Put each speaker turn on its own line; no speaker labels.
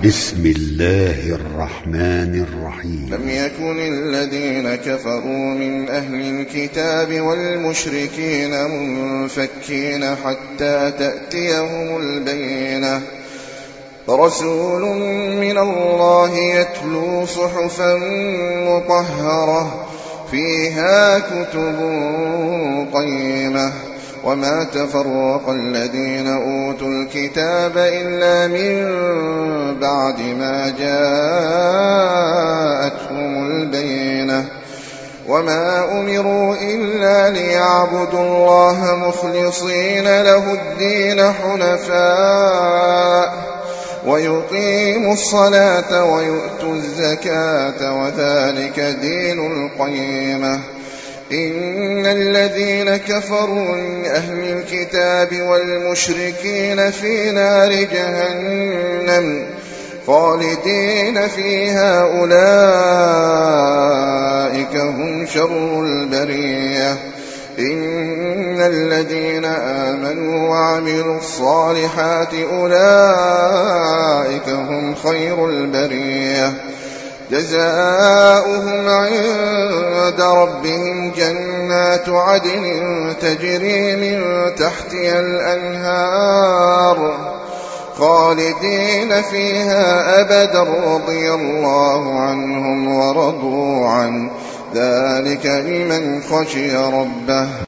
بسم الله الرحمن الرحيم.
لم يكن الذين كفروا من أهل الكتاب والمشركين منفكين حتى تأتيهم البينة، رسول من الله يتلو صحفا مطهرة فيها كتب قيمة. وما تفرق الذين أوتوا الكتاب إلا من بعد ما جاءتهم البينة، وما أمروا إلا ليعبدوا الله مخلصين له الدين حنفاء ويقيموا الصلاة ويؤتوا الزكاة وذلك دين القيمة. إن الذين كفروا من أهل الكتاب والمشركين في نار جهنم خالدين فيها أولئك هم شر البرية. إن الذين آمنوا وعملوا الصالحات أولئك هم خير البرية، جزاؤهم عند ربهم جنات عدن تجري من تحتها الأنهار خالدين فيها أبدا رضي الله عنهم ورضوا عنه، ذلك لمن خشي ربه.